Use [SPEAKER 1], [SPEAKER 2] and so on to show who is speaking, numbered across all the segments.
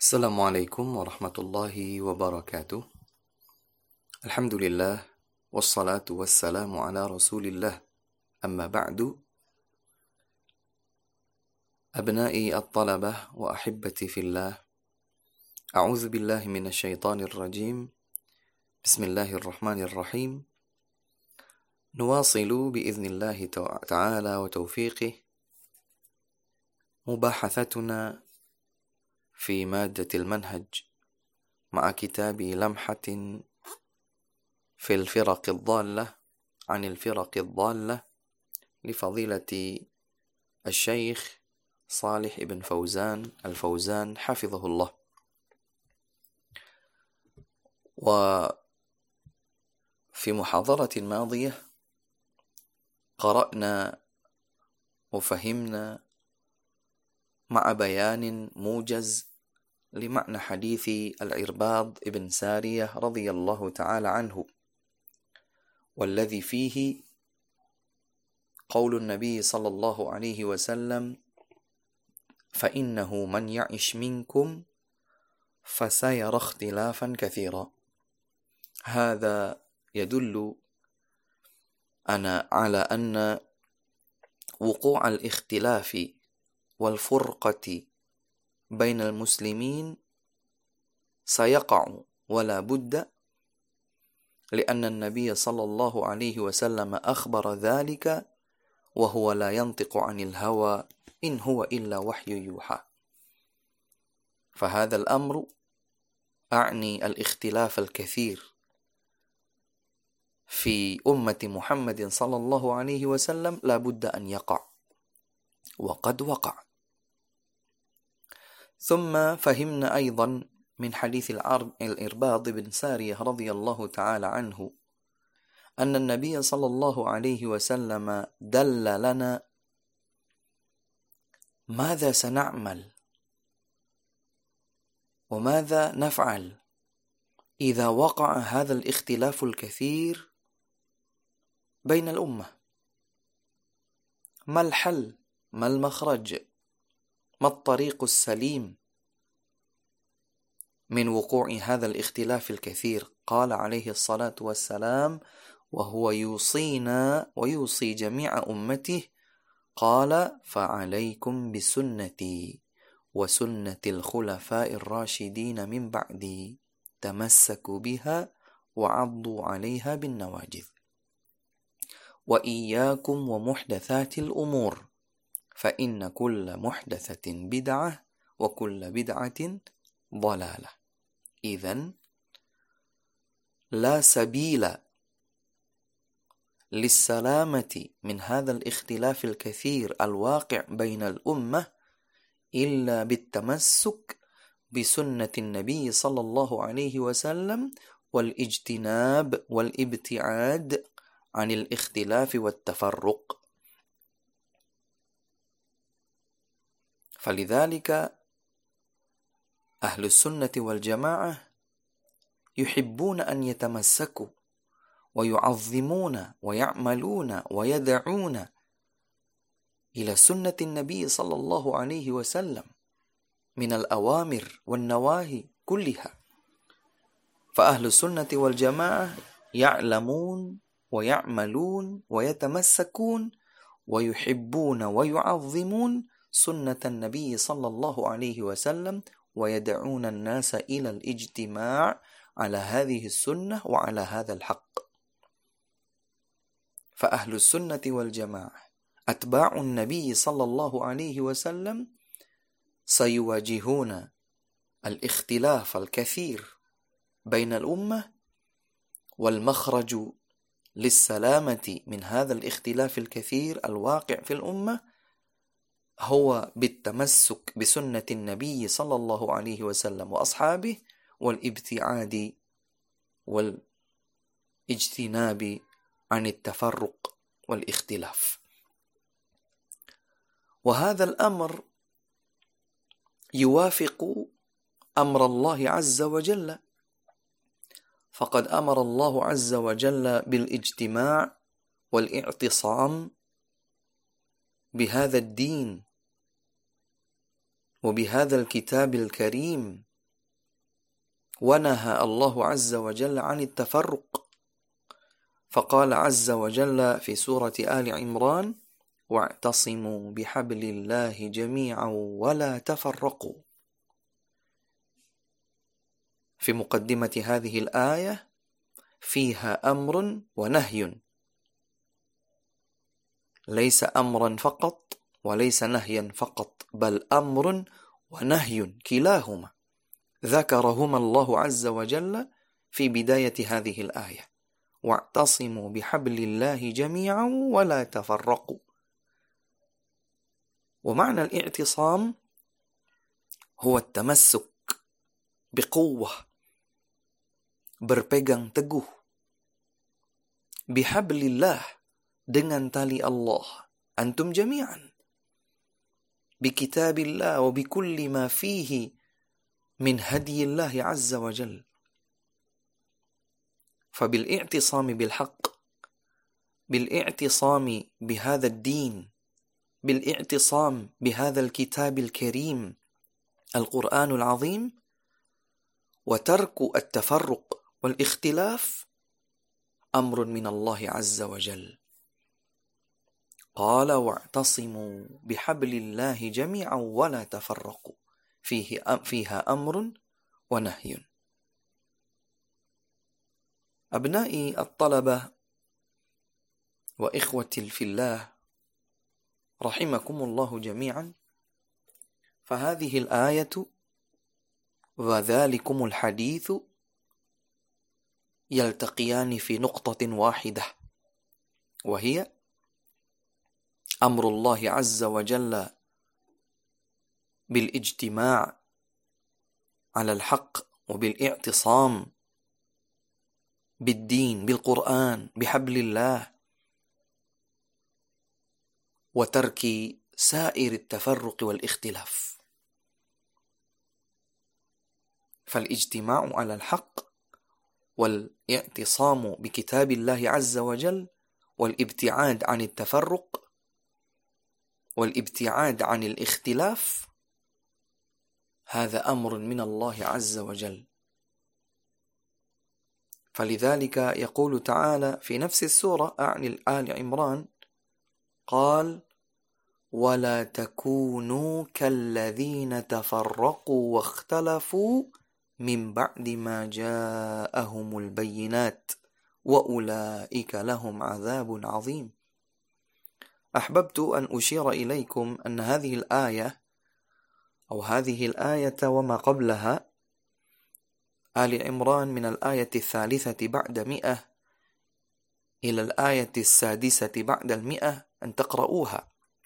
[SPEAKER 1] السلام عليكم ورحمة الله وبركاته. الحمد لله والصلاة والسلام على رسول الله. أما بعد، أبنائي الطلبة وأحبتي في الله، أعوذ بالله من الشيطان الرجيم. بسم الله الرحمن الرحيم. نواصل بإذن الله تعالى وتوفيقه مباحثتنا في مادة المنهج مع كتاب لمحة في الفرق الضالة عن الفرق الضالة لفضيلة الشيخ صالح بن فوزان الفوزان حفظه الله. وفي محاضرة ماضية قرأنا وفهمنا مع بيان موجز لمعنى حديث العرباض بن سارية رضي الله تعالى عنه، والذي فيه قول النبي صلى الله عليه وسلم: فإنه من يعش منكم فسيرى اختلافا كثيرا. هذا يدل على أن وقوع الاختلاف والفرقة بين المسلمين سيقع ولا بد، لأن النبي صلى الله عليه وسلم أخبر ذلك وهو لا ينطق عن الهوى إن هو إلا وحي يوحى. فهذا الأمر أعني الاختلاف الكثير في أمة محمد صلى الله عليه وسلم لا بد أن يقع، وقد وقع. ثم فهمنا أيضا من حديث العرباض بن سارية رضي الله تعالى عنه أن النبي صلى الله عليه وسلم دل لنا ماذا سنعمل وماذا نفعل إذا وقع هذا الاختلاف الكثير بين الأمة. ما الحل؟ ما المخرج؟ ما الطريق السليم من وقوع هذا الاختلاف الكثير؟ قال عليه الصلاة والسلام وهو يوصينا ويوصي جميع أمته، قال: فعليكم بسنتي وسنة الخلفاء الراشدين من بعدي، تمسكوا بها وعضوا عليها بالنواجذ، وإياكم ومحدثات الأمور، فإن كل محدثة بدعة وكل بدعة ضلالة. إذن لا سبيل للسلامة من هذا الاختلاف الكثير الواقع بين الأمة إلا بالتمسك بسنة النبي صلى الله عليه وسلم والاجتناب والابتعاد عن الاختلاف والتفرق. فلذلك أهل السنة والجماعة يحبون أن يتمسكوا ويعظمون ويعملون ويدعون إلى سنة النبي صلى الله عليه وسلم من الأوامر والنواهي كلها. فأهل السنة والجماعة يعلمون ويعملون ويتمسكون ويحبون ويعظمون سنة النبي صلى الله عليه وسلم، ويدعون الناس إلى الاجتماع على هذه السنة وعلى هذا الحق. فأهل السنة والجماعة أتباع النبي صلى الله عليه وسلم سيواجهون الاختلاف الكثير بين الأمة، والمخرج للسلامة من هذا الاختلاف الكثير الواقع في الأمة هو بالتمسك بسنة النبي صلى الله عليه وسلم وأصحابه، والابتعاد والاجتناب عن التفرق والاختلاف. وهذا الأمر يوافق أمر الله عز وجل، فقد أمر الله عز وجل بالاجتماع والاعتصام بهذا الدين وبهذا الكتاب الكريم ونهى الله عز وجل عن التفرق، فقال عز وجل في سورة آل عمران: واعتصموا بحبل الله جميعا ولا تفرقوا. في مقدمة هذه الآية فيها أمر ونهي، ليس أمرا فقط وليس نهيا فقط، بل أمر ونهي كلاهما ذكرهما الله عز وجل في بداية هذه الآية: واعتصموا بحبل الله جميعا ولا تفرقوا. ومعنى الاعتصام هو التمسك بقوة، berpegang teguh, bihablillah, dengan tali Allah, antum jami'an, bikitabillah wa bikulli ma fihi min hadiyillah azza wa jal. فبالاعتصام بالحق، بالاعتصام بهذا الدين، بالاعتصام بهذا الكتاب الكريم القرآن العظيم، وترك التفرق والاختلاف أمر من الله عز وجل. قال: واعتصموا بحبل الله جميعا ولا تفرقوا، فيها أمر ونهي. أبنائي الطلبة وإخوتي في الله رحمكم الله جميعا، فهذه الآية وذلكم الحديث يلتقيان في نقطة واحدة، وهي أمر الله عز وجل بالاجتماع على الحق وبالاعتصام بالدين، بالقرآن، بحبل الله، وترك سائر التفرق والاختلاف. فالاجتماع على الحق والاعتصام بكتاب الله عز وجل والابتعاد عن التفرق والابتعاد عن الاختلاف، هذا أمر من الله عز وجل. فلذلك يقول تعالى في نفس السورة عن آل عمران: قال: ولا تكونوا كالذين تفرقوا واختلفوا من بعد ما جاءهم البينات وأولئك لهم عذاب عظيم. أحببت أن أشير إليكم أن هذه الآية أو هذه الآية وما قبلها، آل عمران، من الآية 3 بعد 100 إلى الآية 6 بعد 100، أن تقرؤوها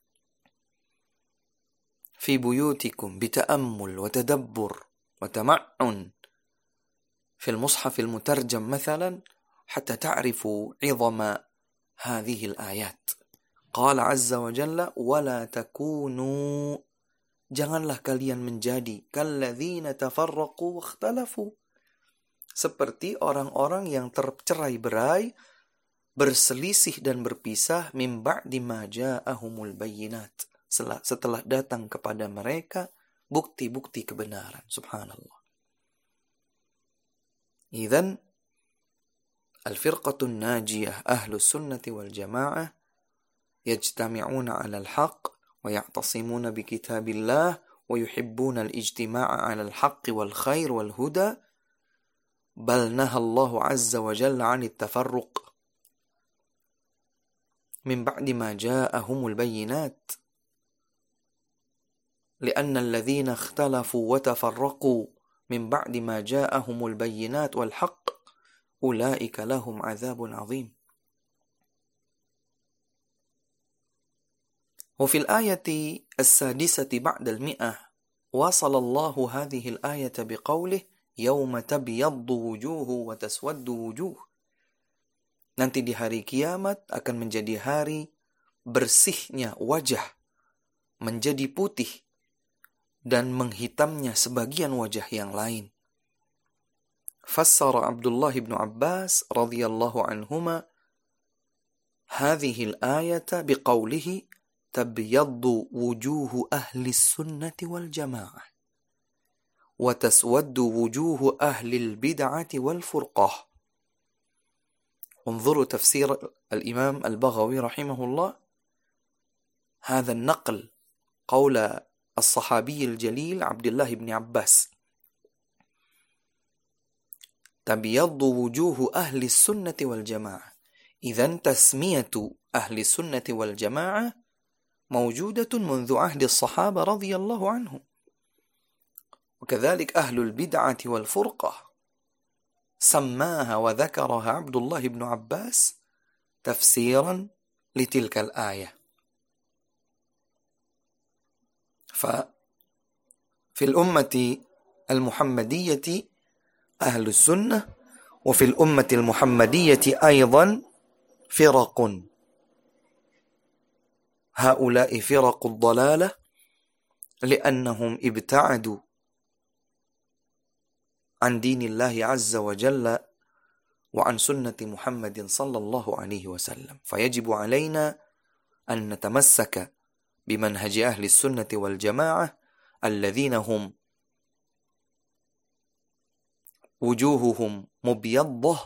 [SPEAKER 1] في بيوتكم بتأمل وتدبر وتمعن في المصحف المترجم مثلا، حتى تعرفوا عظم هذه الآيات. قال عز وجل: ولا تكونوا، janganlah kalian menjadi kalladzina tafarraqu wakhtalafu, seperti orang-orang yang tercerai-berai, berselisih dan berpisah, min ba'di ma ja'ahumul bayyinat, setelah datang kepada mereka bukti-bukti kebenaran. Subhanallah. Idzan al-firqatu an-najiyah ahlus sunnati wal jamaah yajtami'una 'ala al-haqq wa ya'tasimuna bi kitabillah wa yuhibbuna al-ijtima'a 'ala al-haqqi wal khair wal huda, bal nahallahu 'azza wa jalla 'anit tafarruq min ba'di ma ja'ahumul bayyinat, li'anna alladhina ikhtalafu wa tafarraqu min ba'di ma ja'ahumul bayyinat wal haqq ulaika lahum 'adzabun 'adzim. وفي الآية 6 بعد 100 واصل الله هذه الآية بقوله: يوم تبيض وجوه وتسود وجوه. Nanti di hari kiamat akan menjadi hari bersihnya wajah menjadi putih dan menghitamnya sebagian wajah yang lain. Fassara Abdullah bin Abbas radhiyallahu anhuma hadhihi al-ayata biqawlihi: tabyaddu wujuhu ahli sunnati wal jamaah وتسود وجوه أهل البدعة والفرقة. انظروا تفسير الإمام البغوي رحمه الله، هذا النقل قول الصحابي الجليل عبد الله بن عباس: تبيض وجوه أهل السنة والجماعة. إذن تسمية أهل السنة والجماعة موجودة منذ عهد الصحابة رضي الله عنهم، وكذلك أهل البدعة والفرقة سماها وذكرها عبد الله بن عباس تفسيرا لتلك الآية. ففي الأمة المحمدية أهل السنة، وفي الأمة المحمدية أيضا فرق، هؤلاء فرق الضلالة لأنهم ابتعدوا عن دين الله عز وجل وعن سنة محمد صلى الله عليه وسلم. فيجب علينا أن نتمسك بمنهج أهل السنة والجماعة الذين هم وجوههم مبيضة،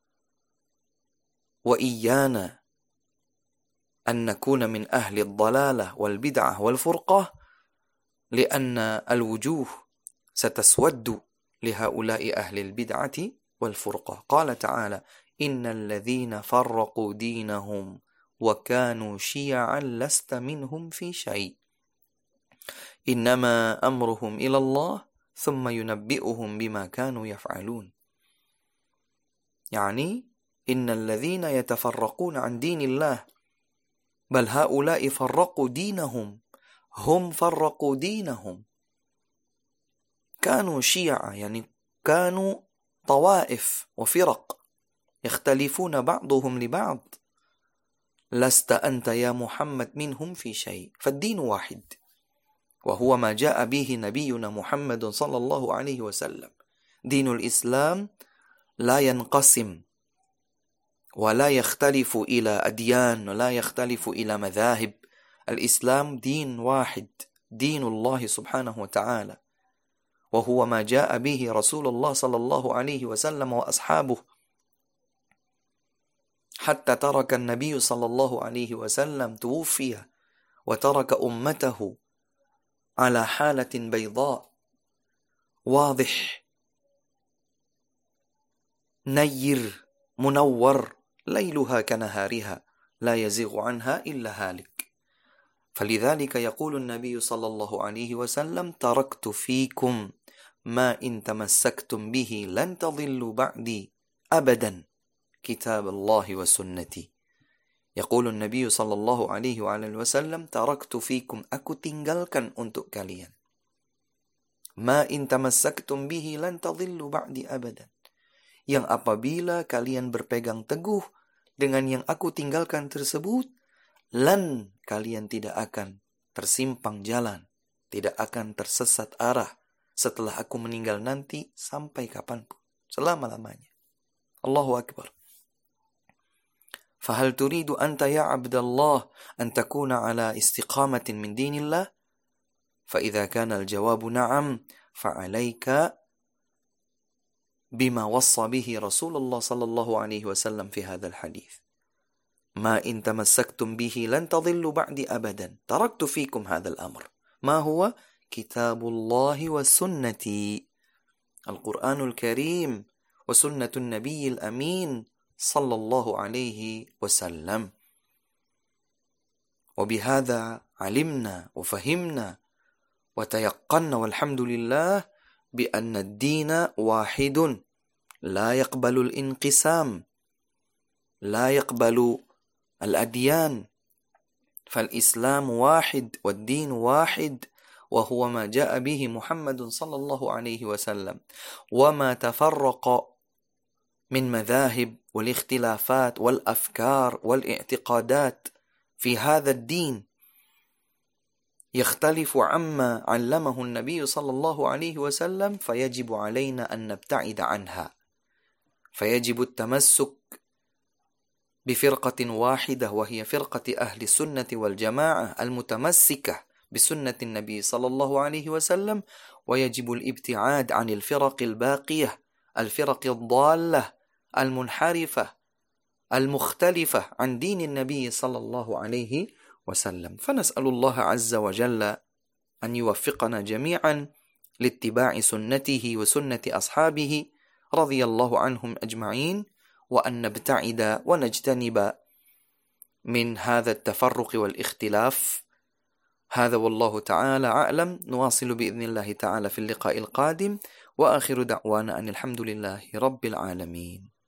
[SPEAKER 1] وإيانا أن نكون من أهل الضلالة والبدعة والفرقة، لأن الوجوه ستسود لهؤلاء أهل البدعة والفرقة. قال تعالى: إن الذين فرقوا دينهم وكانوا شيعا لست منهم في شيء إنما أمرهم إلى الله ثم ينبئهم بما كانوا يفعلون. يعني إن الذين يتفرقون عن دين الله، بل هؤلاء فرقوا دينهم، هم فرقوا دينهم، كانوا شيعا، يعني كانوا طوائف وفرق يختلفون بعضهم لبعض، لست أنت يا محمد منهم في شيء، فالدين واحد، وهو ما جاء به نبينا محمد صلى الله عليه وسلم. دين الإسلام لا ينقسم ولا يختلف إلى أديان ولا يختلف إلى مذاهب. الإسلام دين واحد، دين الله سبحانه وتعالى، وهو ما جاء به رسول الله صلى الله عليه وسلم وأصحابه، حتى ترك النبي صلى الله عليه وسلم توفي وترك أمته على حالة بيضاء واضح نير منور ليلها كنهارها لا يزيغ عنها إلا هالك. فلذلك يقول النبي صلى الله عليه وسلم: تركت فيكم ما إن تمسكتم به لن تضلوا بعدي أبدا كتاب الله وسنتي. يقول النبي صلى الله عليه وسلم: تركت فيكم, aku tinggalkan untuk kalian, ma in tamassaktum bihi lan tadhillu ba'di abadan, yang apabila kalian berpegang teguh dengan yang aku tinggalkan tersebut, lan, kalian tidak akan tersimpang jalan, tidak akan tersesat arah setelah aku meninggal nanti sampai kapanpun, selama-lamanya. Allahu Akbar. فهل تريد أنت يا عبد الله أن تكون على استقامة من دين الله؟ فإذا كان الجواب نعم، فعليك بما وصى به رسول الله صلى الله عليه وسلم في هذا الحديث: ما إن تمسكتم به لن تضلوا بعد أبدا، تركت فيكم هذا الأمر. ما هو؟ كتاب الله وسنتي، القرآن الكريم وسنة النبي الأمين صلى الله عليه وسلم. وبهذا علمنا وفهمنا وتيقنا والحمد لله بأن الدين واحد لا يقبل الانقسام، لا يقبل الأديان، فالإسلام واحد والدين واحد، وهو ما جاء به محمد صلى الله عليه وسلم. وما تفرق من مذاهب والاختلافات والأفكار والاعتقادات في هذا الدين يختلف عما علمه النبي صلى الله عليه وسلم، فيجب علينا أن نبتعد عنها، فيجب التمسك بفرقة واحدة، وهي فرقة أهل السنة والجماعة المتمسكة بسنة النبي صلى الله عليه وسلم ويجب الابتعاد عن الفرق الباقية، الفرق الضالة المنحرفة المختلفة عن دين النبي صلى الله عليه وسلم. فنسأل الله عز وجل أن يوفقنا جميعا لاتباع سنته وسنة أصحابه رضي الله عنهم أجمعين، وأن نبتعد ونجتنب من هذا التفرق والاختلاف. هذا والله تعالى أعلم. نواصل بإذن الله تعالى في اللقاء القادم، وآخر دعوانا أن الحمد لله رب العالمين.